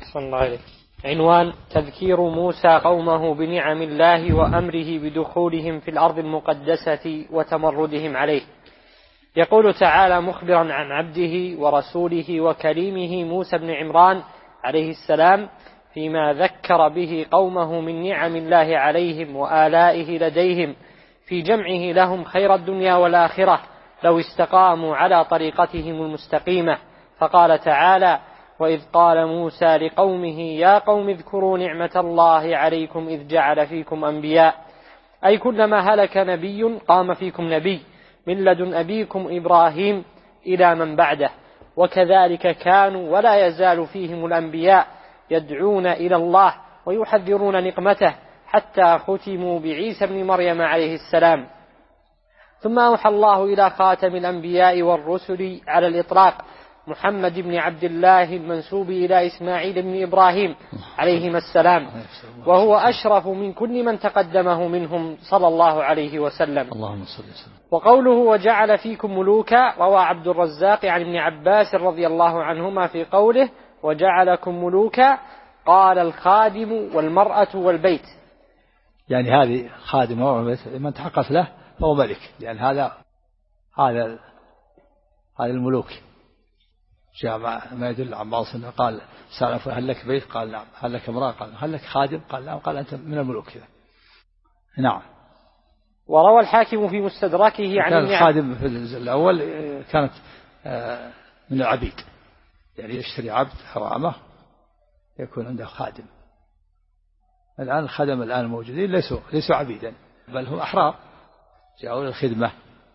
أحسن الله عليك. عنوان: تذكير موسى قومه بنعم الله وأمره بدخولهم في الأرض المقدسة وتمردهم عليه. يقول تعالى مخبرا عن عبده ورسوله وكريمه موسى بن عمران عليه السلام فيما ذكر به قومه من نعم الله عليهم وآلائه لديهم في جمعه لهم خير الدنيا والآخرة لو استقاموا على طريقتهم المستقيمة. فقال تعالى: وإذ قال موسى لقومه يا قوم اذكروا نعمة الله عليكم إذ جعل فيكم أنبياء، أي كلما هلك نبي قام فيكم نبي من لدن أبيكم إبراهيم إلى من بعده، وكذلك كانوا ولا يزال فيهم الأنبياء يدعون إلى الله ويحذرون نقمته حتى ختموا بعيسى بن مريم عليه السلام. ثم أوحى الله إلى خاتم الأنبياء والرسل على الإطلاق محمد بن عبد الله المنسوب إلى إسماعيل بن إبراهيم عليهما السلام، وهو أشرف من كل من تقدمه منهم صلى الله عليه وسلم. اللهم صل وسلم. وقوله وجعل فيكم ملوكا روى عبد الرزاق عن ابن عباس رضي الله عنهما في قوله وجعلكم ملوكا قال الخادم والمرأة والبيت، يعني هذه خادم والبيت من تحقق له فهو ملك، لأن هذا الملوك. جاء ما يدل عن بعض السنة قال سأل هل لك بيت؟ قال نعم. هل لك امرأة؟ قال هل لك خادم؟ قال نعم. قال أنت من الملوك كذا. نعم. وروى الحاكم في مستدركه عن الخادم في الأول كانت من العبيد، يعني يشتري عبد أو أمة يكون عنده خادم. الآن الخدم الآن الموجودين ليسوا عبيدا بل هم أحرار جاءوا للخدمة.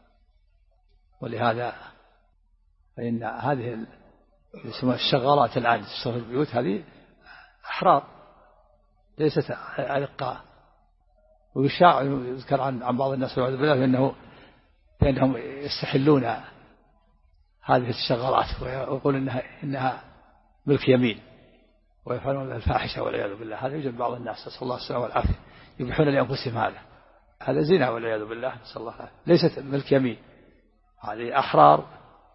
ولهذا فإن هذه الشغالات الآن تشتغل في البيوت هذه أحرار ليست أرقاء. ويشاع يذكر عن بعض الناس والعياذ بالله بأنهم يستحلون هذه الشغالات ويقول إنها ملك يمين ويفعلون الفاحشة والعياذ بالله. هذا يوجد بعض الناس نسأل الله السلامة والعافية يبيحون لأنفسهم هذا زنا والعياذ بالله نسأل الله العافية. ليست ملك يمين، هذه أحرار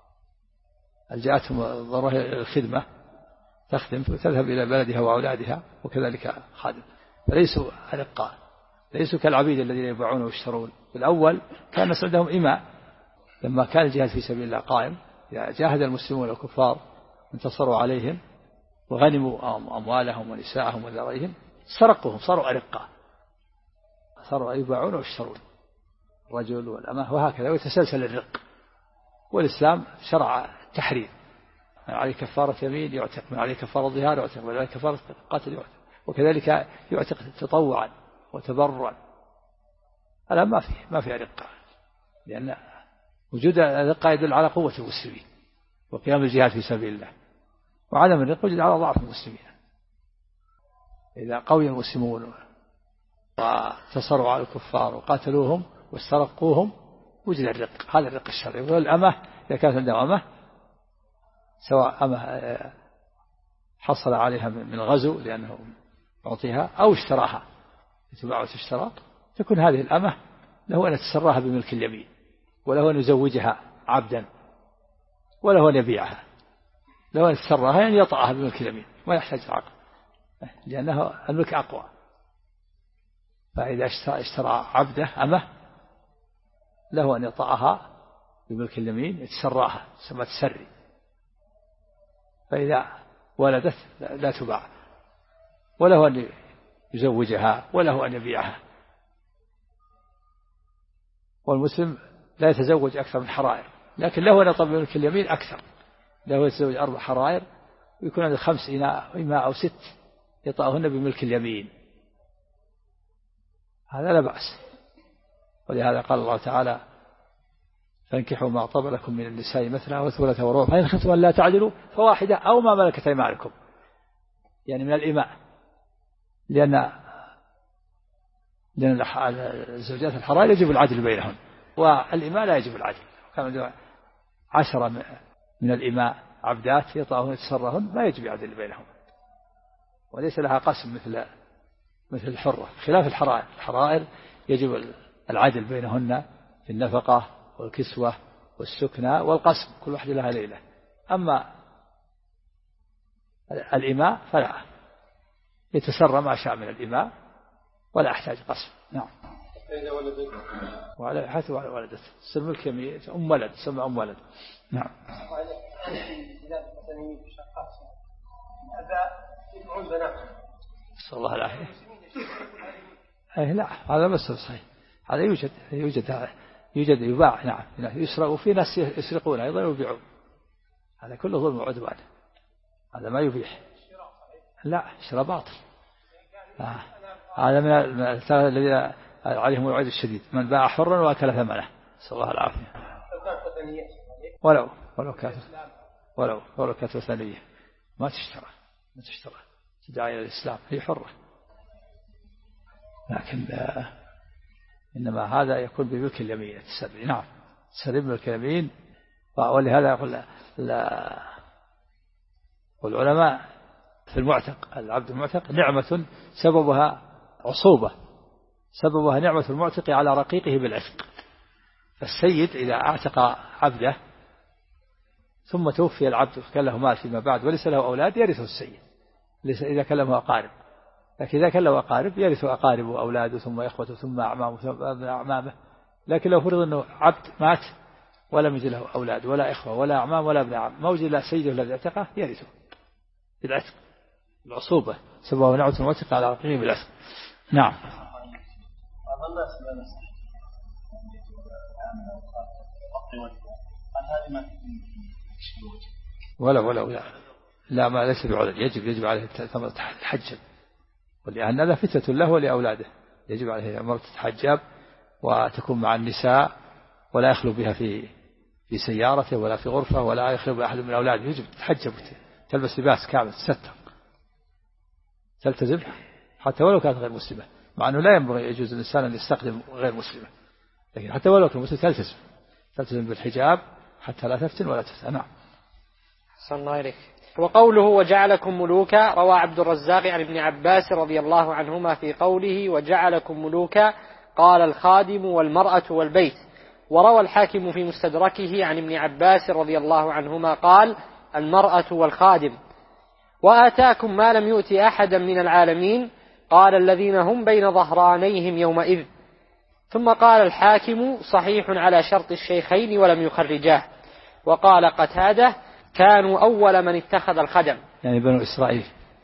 جاءتهم ضرورة الخدمة تخدم وتذهب إلى بلدها وأولادها وكذلك خادم، فليسوا أرقاء ليسوا كالعبيد الذين يبيعون ويشترون. بالأول كان الناس عندهم إماء لما كان الجهاد في سبيل الله قائم جاهد المسلمون والكفار انتصروا عليهم وغنموا أموالهم ونساءهم وذريهم سرقوهم صاروا أرقاء صاروا يبيعون ويشترون الرجل والأمة وهكذا ويتسلسل الرق. والإسلام شرع تحرير من عليه كفارة يمين يعتق، من عليه كفارة ظهار يعتق، من عليه كفارة قتل يعتق، وكذلك يعتق تطوعا وتبرعا. هذا ما في رقة، لأن وجود الرقة يدل على قوة المسلمين وقيام الجهاد في سبيل الله، وعدم الرقة يدل على ضعف المسلمين. إذا قوي المسلمون وانتصروا على الكفار وقاتلوهم واسترقوهم وجد الرق، هذا الرق الشرعي. والأمة إذا كانت عندها أمة سواء أمة حصل عليها من غزو لأنه يعطيها أو اشتراها تباع وتشترى، تكون هذه الأمة له أن يتسراها بملك اليمين وله أن يزوجها عبدا وله أن يبيعها، له أن يتسراها يعني يطأها بملك اليمين ما يحتاج عقد لأنه الملك أقوى. فإذا اشترى عبده أمه له أن يطأها بملك اليمين يتسراها سمى تسري، فإذا ولدت لا تباع وله أن يزوجها وله أن يبيعها. والمسلم لا يتزوج أكثر من حرائر، لكن له أن يطلب بملك اليمين أكثر، له يتزوج 4 حرائر ويكون عنده 5 إماء أو 6 يطأهن بملك اليمين، هذا لا بأس. ولهذا قال الله تعالى فانكحوا ما طاب لكم من النساء مثنى وثلاث ورباع فإن خفتم أن لا تعدلوا فواحدة أو ما ملكت أيمانكم، يعني من الإماء، لأن الزوجات الحرائر يجب العدل بينهن والإماء لا يجب العدل. كان 10 من الإماء عبدات يطأهن يتسرهن ما يجب العدل بينهم، وليس لها قسم مثل الحرة، خلاف الحرائر. الحرائر يجب العدل بينهن في النفقة والكسوة والسكنى والقسم، كل واحدة لها ليلة. أما الإماء فلا. يتسرى ما شاء من الإماء ولا أحتاج قسم. نعم. إذا ولدت وعلى حتى ولدت تصير ملك يمين أم ولد تسمى أم ولد. نعم. صلى الله العافية. لا هذا بس صحيح، هذا يوجد يباع. نعم يسرق، وفي ناس يسرقون أيضا ويبيعون، هذا كله ظلم وعدوان، هذا ما يبيح. لا شراء باطل. هذا من الذين عليهم الوعيد الشديد، من باع حرا وأكل ثمنه. صلى الله العافية. ولو كانت وثنية ما تشترى تدعي إلى الإسلام، هي حرة، لكن إنما هذا يكون بملك اليمين التسري. نعم تسري بملك اليمين. ولهذا يقول والعلماء في المعتق، العبد المعتق نعمة سببها عصوبة، سببها نعمة المعتق على رقيقه بالعتق. فالسيد إذا اعتق عبده ثم توفي العبد وكان له مال فيما بعد وليس له أولاد يرثه السيد إذا كان له أقارب، لكن إذا كان له أقارب يرث أقاربه وأولاده ثم إخوته ثم أعمامه ثم ابن أعمامه. لكن لو فرض أنه عبد مات ولم يجد له أولاد ولا إخوة ولا أعمام ولا ابن أعمام، ما وجد له سيده الذي اعتقه يرثه بالعتق، العصوبة سببها نعمة المعتق على رقيقه بالعتق. نعم. ولو لا ما ليس بعذر، يجب عليه الحجاب، ولأن هذا فتنة له ولأولاده، يجب عليه أمر تتحجب وتكون مع النساء ولا يخلو بها في سيارته ولا في غرفة ولا يخلو بأحد من أولاده، يجب تتحجب تلبس لباس كامل تستر تلتزم حتى ولو كانت غير مسلمة، مع أنه لا ينبغي يجوز الإنسان أن يستخدم غير مسلمة، لكن حتى ولو كانت مسلمة تلتزم بالحجاب حتى لا تفتن ولا تفتن. نعم. صلى الله عليه. وقوله وجعلكم ملوكا، روى عبد الرزاق عن ابن عباس رضي الله عنهما في قوله وجعلكم ملوكا قال الخادم والمرأة والبيت. وروى الحاكم في مستدركه عن ابن عباس رضي الله عنهما قال المرأة والخادم. وآتاكم ما لم يؤت أحدا من العالمين قال الذين هم بين ظهرانيهم يومئذ. ثم قال الحاكم صحيح على شرط الشيخين ولم يخرجاه. وقال قتادة كانوا أول من اتخذ الخدم، يعني بنو إسرائيل.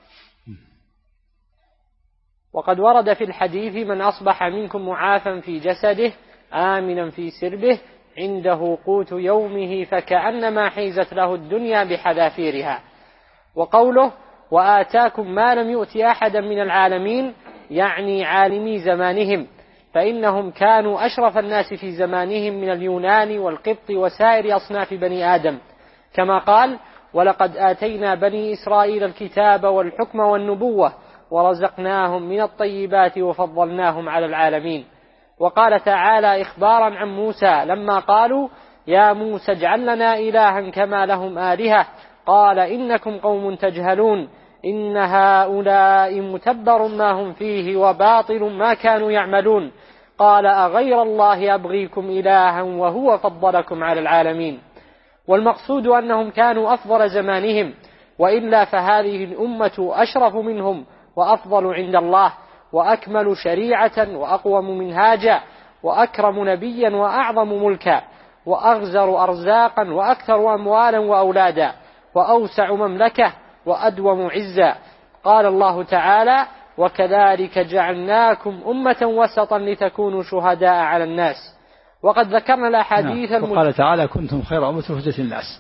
وقد ورد في الحديث من أصبح منكم معافا في جسده آمنا في سربه عنده قوت يومه فكأنما حيزت له الدنيا بحذافيرها. وقوله وآتاكم ما لم يؤت أحدا من العالمين يعني عالمي زمانهم، فإنهم كانوا أشرف الناس في زمانهم من اليونان والقبط وسائر أصناف بني آدم، كما قال ولقد آتينا بني إسرائيل الكتاب والحكم والنبوة ورزقناهم من الطيبات وفضلناهم على العالمين. وقال تعالى إخبارا عن موسى لما قالوا يا موسى اجعل لنا إلها كما لهم آلهة قال إنكم قوم تجهلون إن هؤلاء متبر ما هم فيه وباطل ما كانوا يعملون قال أغير الله أبغيكم إلها وهو فضلكم على العالمين. والمقصود أنهم كانوا أفضل زمانهم، وإلا فهذه الأمة أشرف منهم وأفضل عند الله وأكمل شريعة وأقوم منهاجا وأكرم نبيا وأعظم ملكا وأغزر أرزاقا وأكثر أموالا وأولادا وأوسع مملكة وأدوم عزا. قال الله تعالى وكذلك جعلناكم أمة وسطا لتكونوا شهداء على الناس. وقد ذكرنا الأحاديث وقال تعالى كنتم خير أمة أخرجت للناس،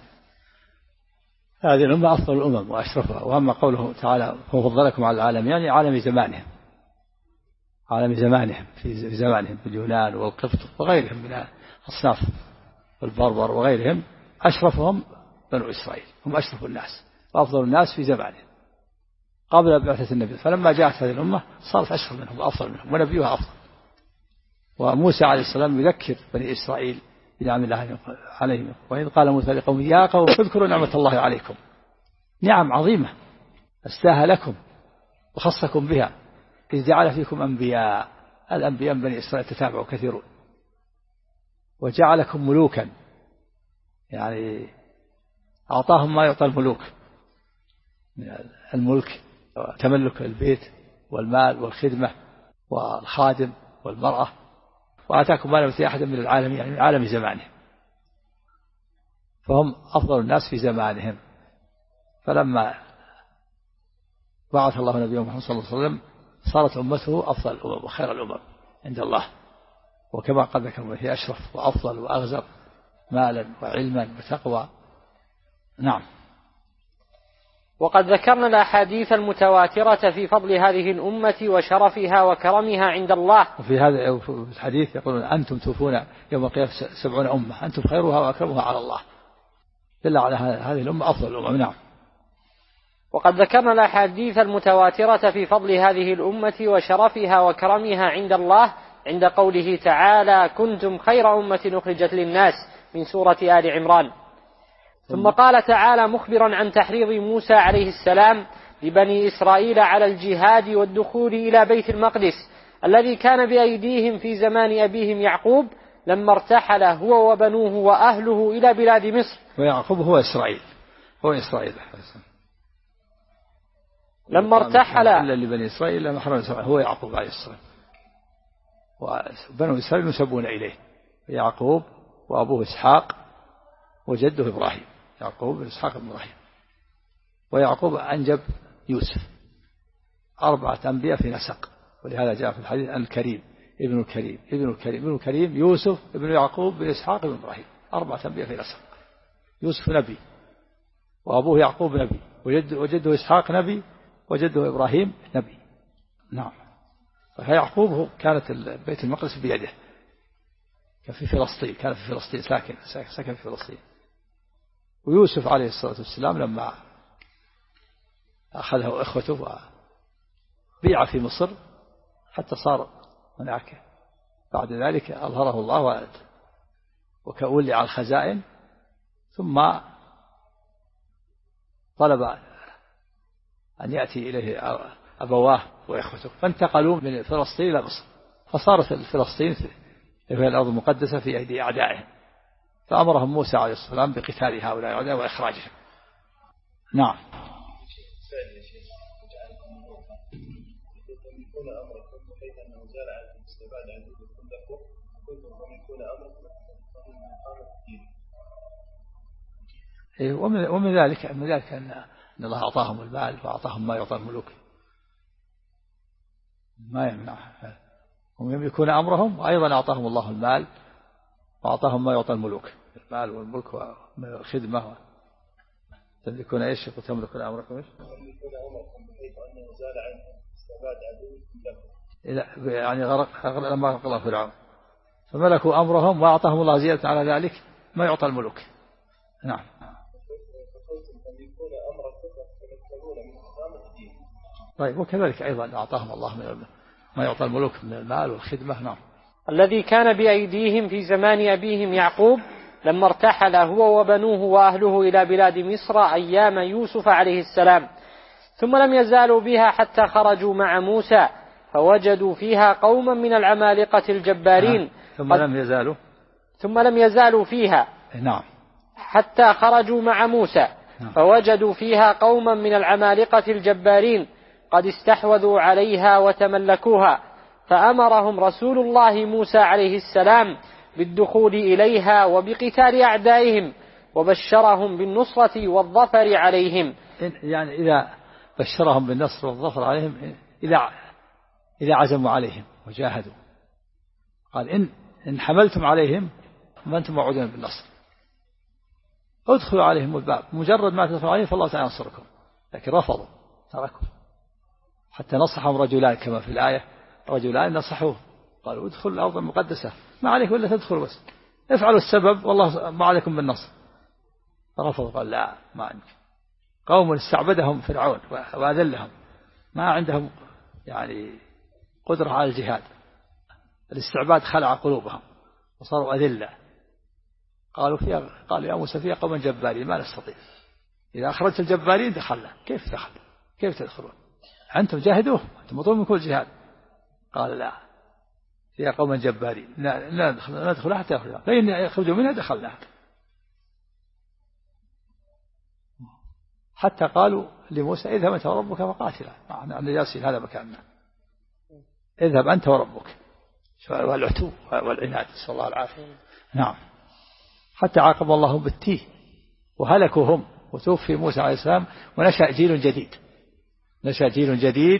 هذه الأمة أفضل الأمم وأشرفها. وأما قوله تعالى فضلكم على العالم يعني عالم زمانهم، عالم زمانهم في زمانهم في اليونان والقبط وغيرهم من أصناف البربر وغيرهم، أشرفهم بنو إسرائيل، هم أشرف الناس وأفضل الناس في زمانهم قبل بعثة النبي، فلما جاءت هذه الأمة صارت أشرف منهم وأفضل منهم ونبيها أفضل. وموسى عليه السلام يذكر بني إسرائيل بنعم الله عليهم، وإذ قال موسى لقومه يا قوم اذكروا نعمة الله عليكم، نعم عظيمة أسداها لكم وخصكم بها إذ جعل فيكم أنبياء، الأنبياء من بني إسرائيل تتابعوا كثيرون، وجعلكم ملوكا يعني أعطاهم ما يعطى الملوك من الملك تملك البيت والمال والخدمة والخادم والمرأة، وآتاكم ما لم يؤت أحد من العالم، يعني من عالم زمانه، فهم أفضل الناس في زمانهم. فلما بعث الله نبيه محمد صلى الله عليه وسلم صارت أمته أفضل الأمم وخير الأمم عند الله، وكما قد ذكر هي أشرف وأفضل وأغزر مالا وعلما وتقوى. نعم. وقد ذكرنا الأحاديث المتواترة في فضل هذه الأمة وشرفها وكرمها عند الله. وفي هذا الحديث يقولون أنتم توفون يوم القيامة 70 أمة، أنتم خيرها وأكرمها على الله، دل على هذه الأمة أفضل الأمم. نعم. وقد ذكرنا الأحاديث المتواترة في فضل هذه الأمة وشرفها وكرمها عند الله عند قوله تعالى: كنتم خير أمة أخرجت للناس، من سورة آل عمران. ثم قال تعالى مخبرا عن تحريض موسى عليه السلام لبني إسرائيل على الجهاد والدخول إلى بيت المقدس الذي كان بأيديهم في زمان أبيهم يعقوب لما ارتحل هو وبنوه وأهله إلى بلاد مصر. ويعقوب هو إسرائيل لما ارتحل إلا لبني إسرائيل لما حرم إسرائيل هو يعقوب عليه السلام، وبنو إسرائيل يسبون إليه يعقوب وأبوه إسحاق وجده إبراهيم، يعقوب وإسحاق وإبراهيم. ويعقوب أنجب يوسف، 4 أنبياء في نسق، ولهذا جاء في الحديث الكريم ابن الكريم ابن الكريم ابن الكريم يوسف ابن يعقوب بن إسحاق بن إبراهيم، 4 أنبياء في نسق. يوسف نبي، وأبوه يعقوب نبي، وجده إسحاق نبي، وجده إبراهيم نبي. نعم. فيعقوب كانت بيت المقدس بيده، كان في فلسطين ساكن في فلسطين. ويوسف عليه الصلاة والسلام لما أخذه إخوته وبيع في مصر حتى صار هناك، بعد ذلك أظهره الله وكولي على الخزائن، ثم طلب أن يأتي إليه أبواه وإخوته، فانتقلوا من فلسطين إلى مصر، فصارت فلسطين في الأرض المقدسة في أيدي أعدائهم، فأمرهم موسى عليه السلام بقتال هؤلاء الأعداء وإخراجهم. نعم. ومن ذلك أن الله أعطاهم المال وأعطاهم ما يعطى الملوك، ما يمنع هم يملكون أمرهم، وأيضا أعطاهم الله المال وأعطاهم ما يعطى الملوك، المال والملك والخدمة. تملكون إيش؟ تملكون أمركم إيش؟ تملكون أمركم بحيث أنه زال عنه استباد عدوكم لكم، يعني غرق لما غرق الله فرعون، فملكوا أمرهم وأعطاهم الله زيادة على ذلك ما يعطى الملوك. نعم. طيب، وكذلك أيضا أعطاهم الله من ما يعطى الملوك من المال والخدمة. نعم. الذي كان بأيديهم في زمان أبيهم يعقوب لما ارتحل هو وبنوه وأهله إلى بلاد مصر أيام يوسف عليه السلام، ثم لم يزالوا بها حتى خرجوا مع موسى فوجدوا فيها قوما من العمالقة الجبارين. ثم لم يزالوا فيها. نعم. حتى خرجوا مع موسى فوجدوا فيها قوما من العمالقة الجبارين قد استحوذوا عليها وتملكوها، فأمرهم رسول الله موسى عليه السلام بالدخول إليها وبقتال أعدائهم، وبشرهم بالنصرة والظفر عليهم. يعني إذا بشرهم بالنصر والظفر عليهم إذا عزموا عليهم وجاهدوا، قال إن حملتم عليهم فأنتم موعودون بالنصر، ادخلوا عليهم الباب، مجرد ما تدخلوا عليهم فالله تعالى ينصركم. لكن رفضوا، تركوا، حتى نصحهم رجلان كما في الآية، رجلان نصحوه قالوا ادخلوا الأرض المقدسة، ما عليكم إلا تدخلوا، بس افعلوا السبب والله ما عليكم بالنصر. رفضوا، قال لا، ما عندك. قوم استعبدهم فرعون وأذلهم، ما عندهم يعني قدرة على الجهاد، الاستعباد خلع قلوبهم وصاروا أذلة. قالوا يا موسى فيها قوم جبارين ما نستطيع، إذا أخرجت الجبارين دخلنا، كيف تدخلون؟ أنتم جاهدوه، أنتم مطلوب منكم الجهاد. قال لا، فيها قوم جبارين لا ندخل حتى يخرجوا، فإن يخرجوا منها دخلنا. حتى قالوا لموسى اذهب أنت وربك فقاتلا، معنى جالسين هذا مكاننا، اذهب أنت وربك، والعتو والعناد، نسأل الله العافية. نعم. حتى عاقب الله بالتيه وهلكوا هم، وتوفي موسى عليه السلام، ونشأ جيل جديد، نشأ جيل جديد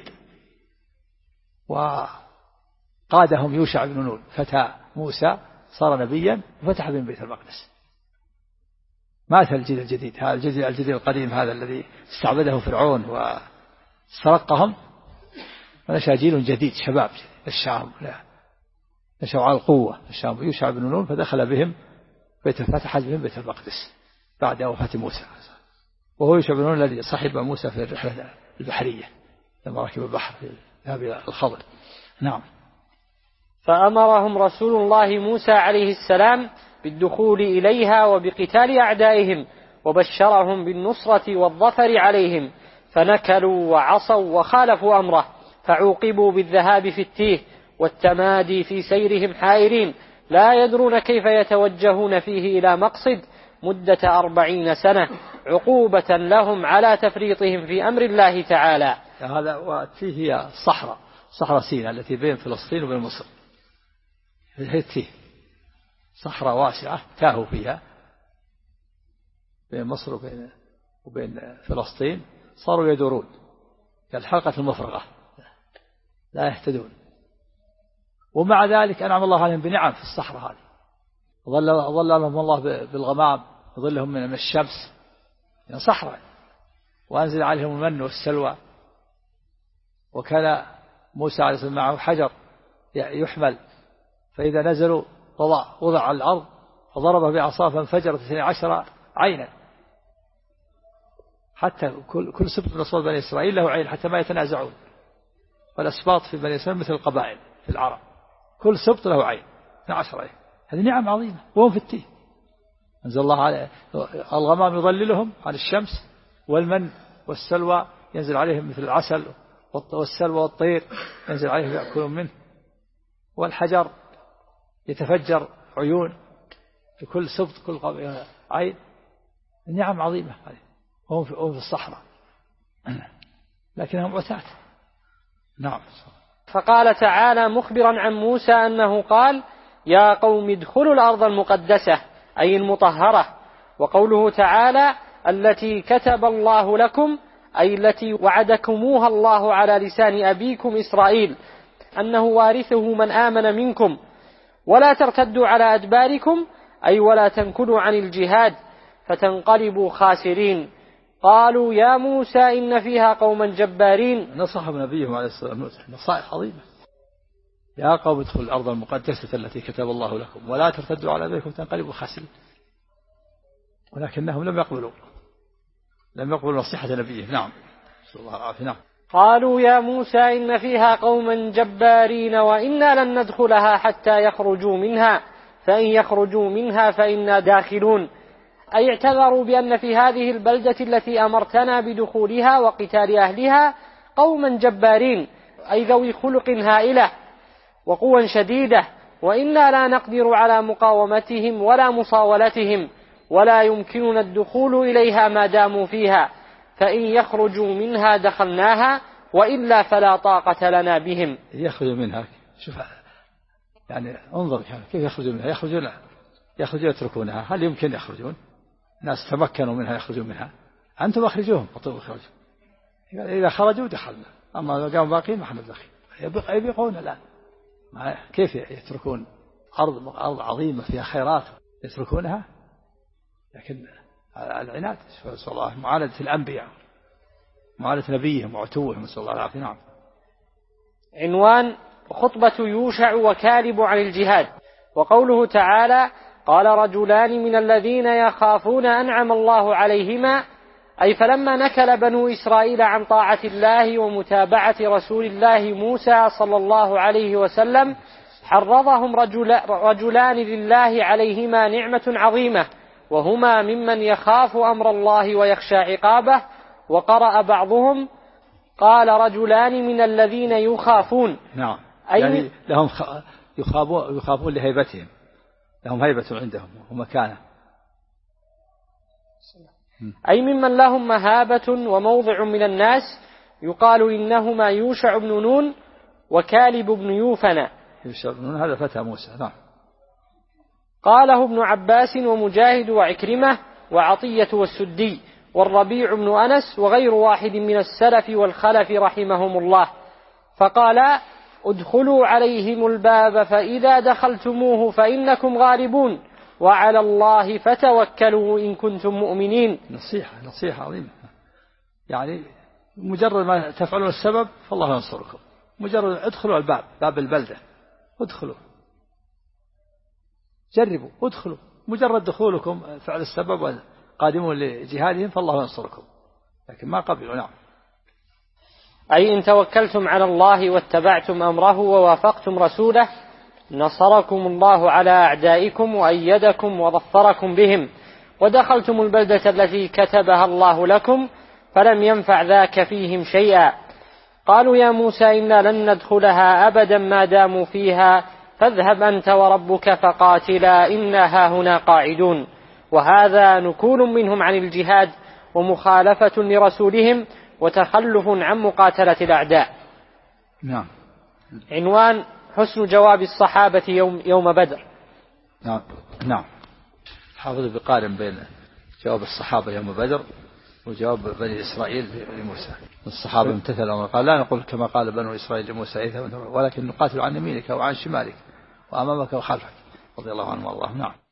وقادهم يوشع بن نون فتى موسى، صار نبيا وفتح بهم بيت المقدس. مات الجيل الجديد، هذا الجيل القديم هذا الذي استعبده فرعون واسترقهم، ونشأ جيل جديد شباب الشام نشأوا على القوة الشام. يوشع بن نون فدخل بهم فتح بهم بيت المقدس بعد وفاة موسى، وهو يوشع بن نون الذي صحب موسى في الرحلة البحرية لما ركب البحر ذهب إلى الخضر. نعم. فأمرهم رسول الله موسى عليه السلام بالدخول إليها وبقتال أعدائهم، وبشرهم بالنصرة والظفر عليهم، فنكلوا وعصوا وخالفوا أمره، فعوقبوا بالذهاب في التيه والتمادي في سيرهم حائرين لا يدرون كيف يتوجهون فيه إلى مقصد مدة 40 سنة، عقوبة لهم على تفريطهم في أمر الله تعالى. هذا والتيه هي صحراء سيناء التي بين فلسطين وبين مصر، هي التيه صحراء واسعة تاهوا فيها بين مصر وبين فلسطين، صاروا يدورون كالحلقة المفرغة لا يهتدون. ومع ذلك أنعم الله عليهم بنعم في الصحراء هذه، ظللهم الله بالغمام، يظلهم من الشمس، يعني صحراء، وأنزل عليهم المن والسلوى. وكان موسى عليه السلام معه حجر يحمل، فإذا نزلوا وضع على الأرض فضرب بعصاه فانفجرت 12 عينا، حتى كل سبط من أصوات بني إسرائيل له عين حتى ما يتنازعون. والأسباط في بني إسرائيل مثل القبائل في العرب، كل سبط له عين، 12 عين. هذه نعم عظيمة وهم في التيه. أنزل الله عليه الغمام يظللهم عن الشمس، والمن والسلوى ينزل عليهم مثل العسل، والسلوى والطير ينزل عليهم يأكلون منه، والحجر يتفجر عيون في كل سبط كل عين. نعم عظيمة هذه، هم في الصحراء لكنهم عتاة. نعم. فقال تعالى مخبرا عن موسى أنه قال: يا قوم ادخلوا الأرض المقدسة، أي المطهرة. وقوله تعالى التي كتب الله لكم، أي التي وعدكموها الله على لسان أبيكم إسرائيل أنه وارثه من آمن منكم، ولا ترتدوا على أدباركم، أي ولا تنكلوا عن الجهاد فتنقلبوا خاسرين. قالوا يا موسى إن فيها قوما جبارين. نصحهم نبيهم عليه الصلاة والسلام نصائح عظيمة: يا قوم ادخلوا الأرض المقدسة التي كتب الله لكم ولا ترتدوا على أدباركم تنقلبوا خاسرين. ولكنهم لم يقبلوا نصيحة نبيهم. نعم. صلى الله عليه وسلم. قالوا يا موسى إن فيها قوما جبارين وإنا لن ندخلها حتى يخرجوا منها، فإن يخرجوا منها فإنا داخلون. أي اعتذروا بأن في هذه البلدة التي أمرتنا بدخولها وقتال أهلها قوما جبارين، أي ذوي خلق هائلة وقوى شديدة، وإنا لا نقدر على مقاومتهم ولا مصاولتهم، ولا يمكننا الدخول إليها ما داموا فيها، فإن يخرجوا منها دخلناها وإلا فلا طاقة لنا بهم. يخرجوا منها، شوف يعني انظر كيف يخرجون منها. يخرجون يتركونها. هل يمكن يخرجون؟ ناس تمكنوا منها يخرجون منها. أنتم أخرجوهم فطلبوا خرجوا. إذا خرجوا دخلنا، أما لو قاموا باقين ما حنا داخل. يبقون الآن. كيف يتركون أرض عظيمة فيها خيرات يتركونها؟ لكن العناد، نسأل الله معاندة الأنبياء، معاندة نبيهم وعتوهم، نسأل الله العافية. نعم. عنوان: خطبة يوشع وكالب عن الجهاد. وقوله تعالى: قال رجلان من الذين يخافون أنعم الله عليهما، أي فلما نكل بنو إسرائيل عن طاعة الله ومتابعة رسول الله موسى صلى الله عليه وسلم حرضهم رجلان لله عليهما نعمة عظيمة، وهما ممن يخاف أمر الله ويخشى عقابه. وقرأ بعضهم: قال رجلان من الذين يخافون. نعم. يعني لهم يخافون لهيبتهم، لهم هيبة عندهم ومكانة، أي ممن لهم مهابة وموضع من الناس. يقال إنهما يوشع بن نون وكالب بن يوفنا. يوشع بن نون هذا فتى موسى. نعم. قاله ابن عباس ومجاهد وعكرمة وعطية والسدي والربيع بن أنس وغير واحد من السلف والخلف رحمهم الله. فقال: ادخلوا عليهم الباب فإذا دخلتموه فإنكم غالبون وعلى الله فتوكلوا إن كنتم مؤمنين. نصيحة عظيمة. يعني مجرد ما تفعلون السبب فالله ينصركم. مجرد ادخلوا الباب، باب البلدة، ادخلوا، جربوا، ادخلوا. مجرد دخولكم فعل السبب وقادمون لجهادهم فالله ينصركم، لكن ما قبلوا. نعم. أي إن توكلتم على الله واتبعتم أمره ووافقتم رسوله نصركم الله على أعدائكم وأيدكم وظفركم بهم، ودخلتم البلدة التي كتبها الله لكم فلم ينفع ذاك فيهم شيئا. قالوا: يا موسى إنا لن ندخلها أبدا ما داموا فيها فاذهب أنت وربك فقاتلا إنا هاهنا قاعدون. وهذا نكول منهم عن الجهاد ومخالفة لرسولهم وتخلف عن مقاتلة الأعداء. نعم. عنوان: حسن جواب الصحابة يوم بدر. نعم. حافظ بقارن بين جواب الصحابة يوم بدر وجواب بني إسرائيل لموسى. الصحابة امتثلوا وقال: لا نقول كما قال بنو إسرائيل لموسى ولكن نقاتل عن يمينك وعن شمالك وأمامك وخلفك، رضي الله عنهم والله. نعم.